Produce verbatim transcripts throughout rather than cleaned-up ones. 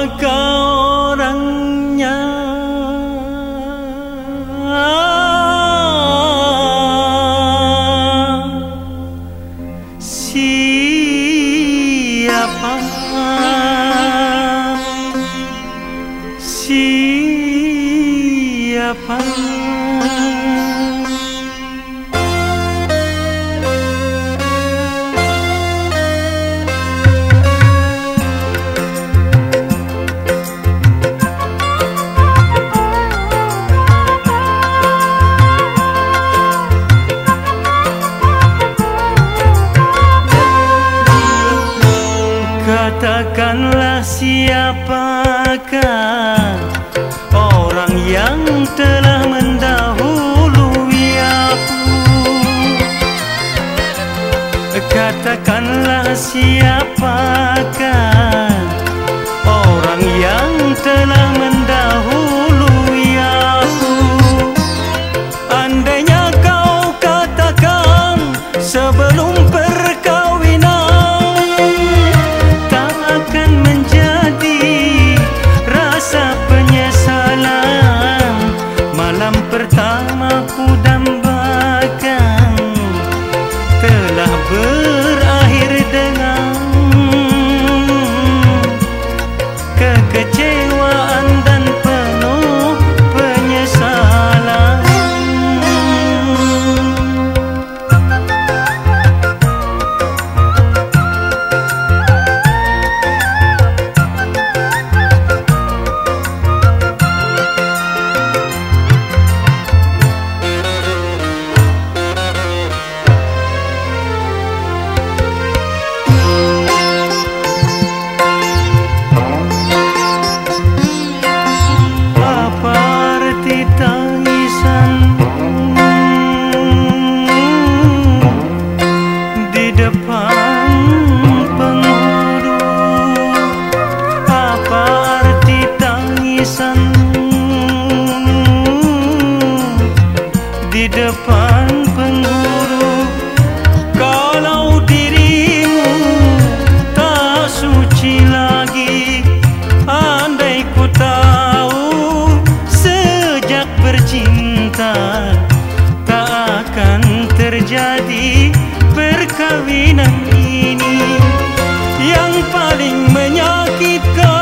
Siapakah orangnya? Siapa? Siapa? Katakanlah siapakah orang yang telah mendahului aku? Katakanlah siapakah orang yang telah mendahului aku? Andainya kau katakan sebelum pertamaku dambakan telah berakhir dengan kekecewaan dan penuh penyesalan. Di depan penghulu, kalau dirimu tak suci lagi. Andai ku tahu sejak bercinta tak akan terjadi perkawinan ini yang paling menyakitkan.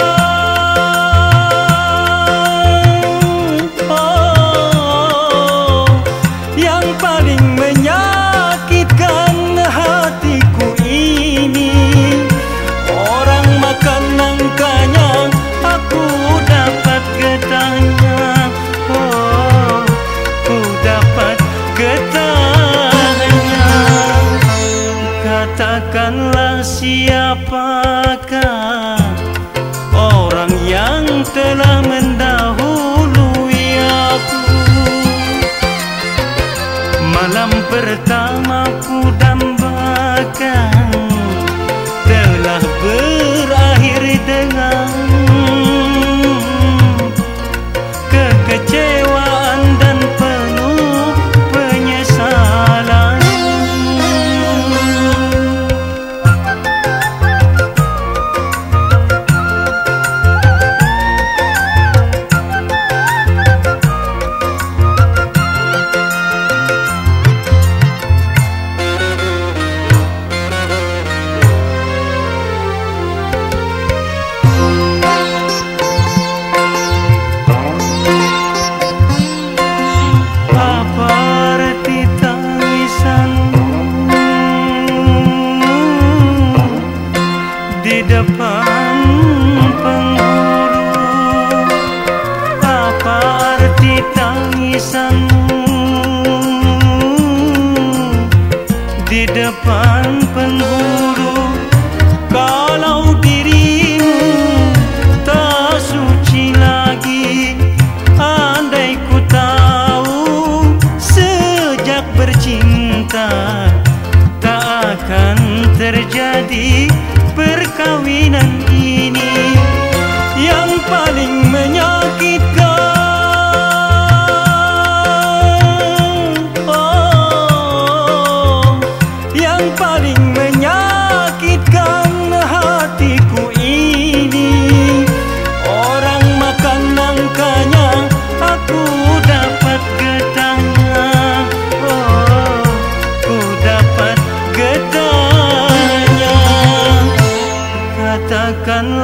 Paling menyakitkan hatiku ini, orang makan nangkanya aku dapat getahnya. Oh, ku dapat getahnya. Katakanlah siapakah orang yang telah mendahului aku? Malam pertamaku dambakan telah berakhir dengan kekecewaan dan penuh penyesalan. Di depan penghulu, apa arti tangisanmu? Di depan penghulu, kalau dirimu tak suci lagi. Andai ku tahu sejak bercinta tak akan terjadi perkawinan ini yang paling menyakitkan. Oh, yang paling menyakitkan hatiku ini, akan